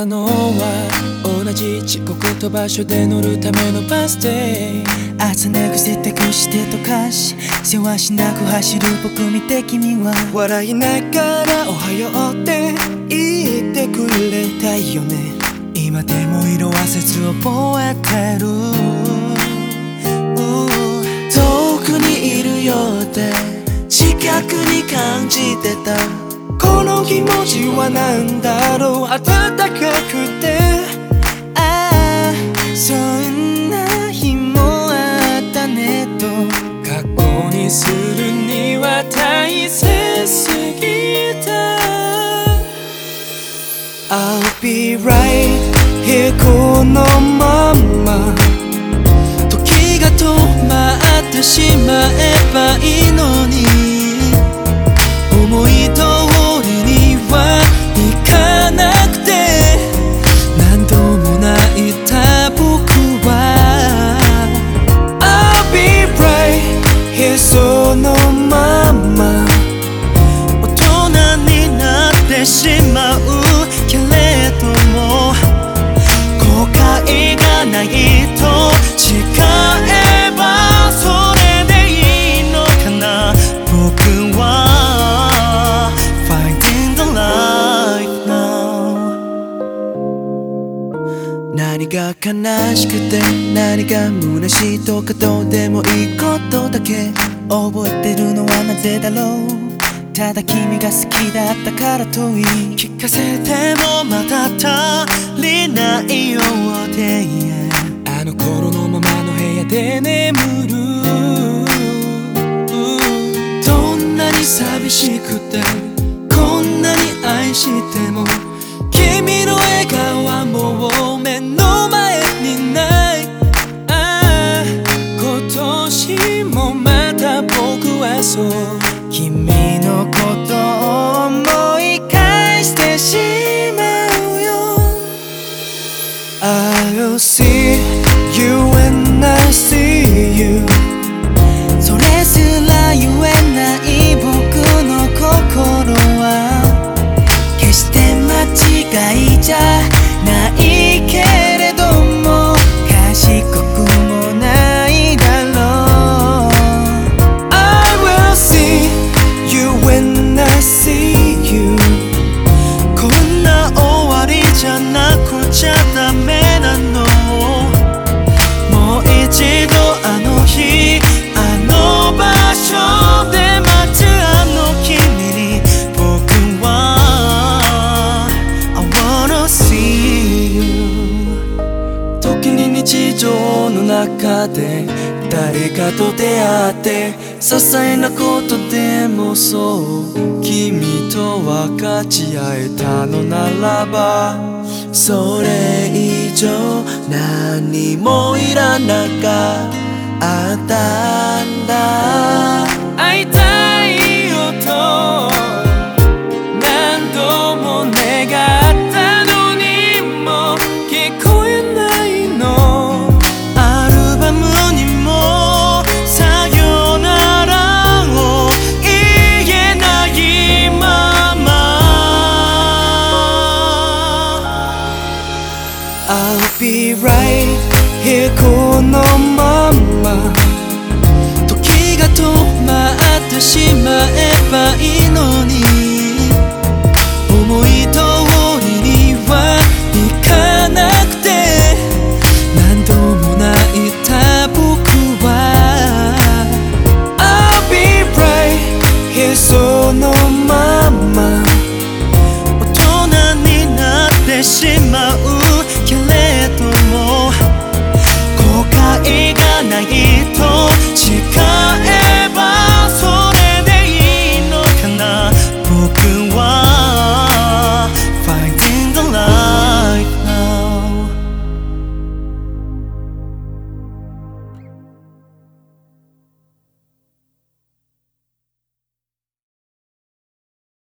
たのは同じ時刻と場所で乗るためのバス停。 朝寝癖託して溶かしせわしなく走る僕見て君は笑いながらおはようって言ってくれたよね。 今でも色あせず覚えてる。 遠くにいるようで近くに感じてた。この気持ちはなんだろう、暖かくて。 ああそんな日もあったねと過去にするには大切すぎた。 I'll be right here このまま時が止まってしまえばいいのに、思い通りにはいかなくて何度も泣いた僕は I'll be right here そのまま大人になってしまうけれども後悔がないと誓えばそれでいいのかな。僕は Finding the life now。 何が悲しくて何が虚しいとかどうでもいいことだけ覚えてるのはなぜだろう。ただ君が好きだったからといい聞かせてもまた足りないようで、 あの頃のままの部屋で眠る。どんなに寂しくてこんなに愛しても君の笑顔はもう目の前にない。ああ今年もまた僕はそう君のことを思い返してしまうよ。 I'll see you when I see you。 それすら言えない僕の心は決して間違いじゃないけれども賢くもないだろう。 I will see you when I see you。 こんな終わりじゃなくちゃダメなの。もう一度あの日あの場所で待つあの君に僕は I wanna see you。 時に日常の中で誰かと出会って些細なことでもそう君と分かち合えたのならばそれ以上何もいらなかったんだ。会いたいよと何度も願ったのにも聞こえないの。 アルバムにもさよならを言えないまま I'll be right here このまま時が止まってしまえばいいのに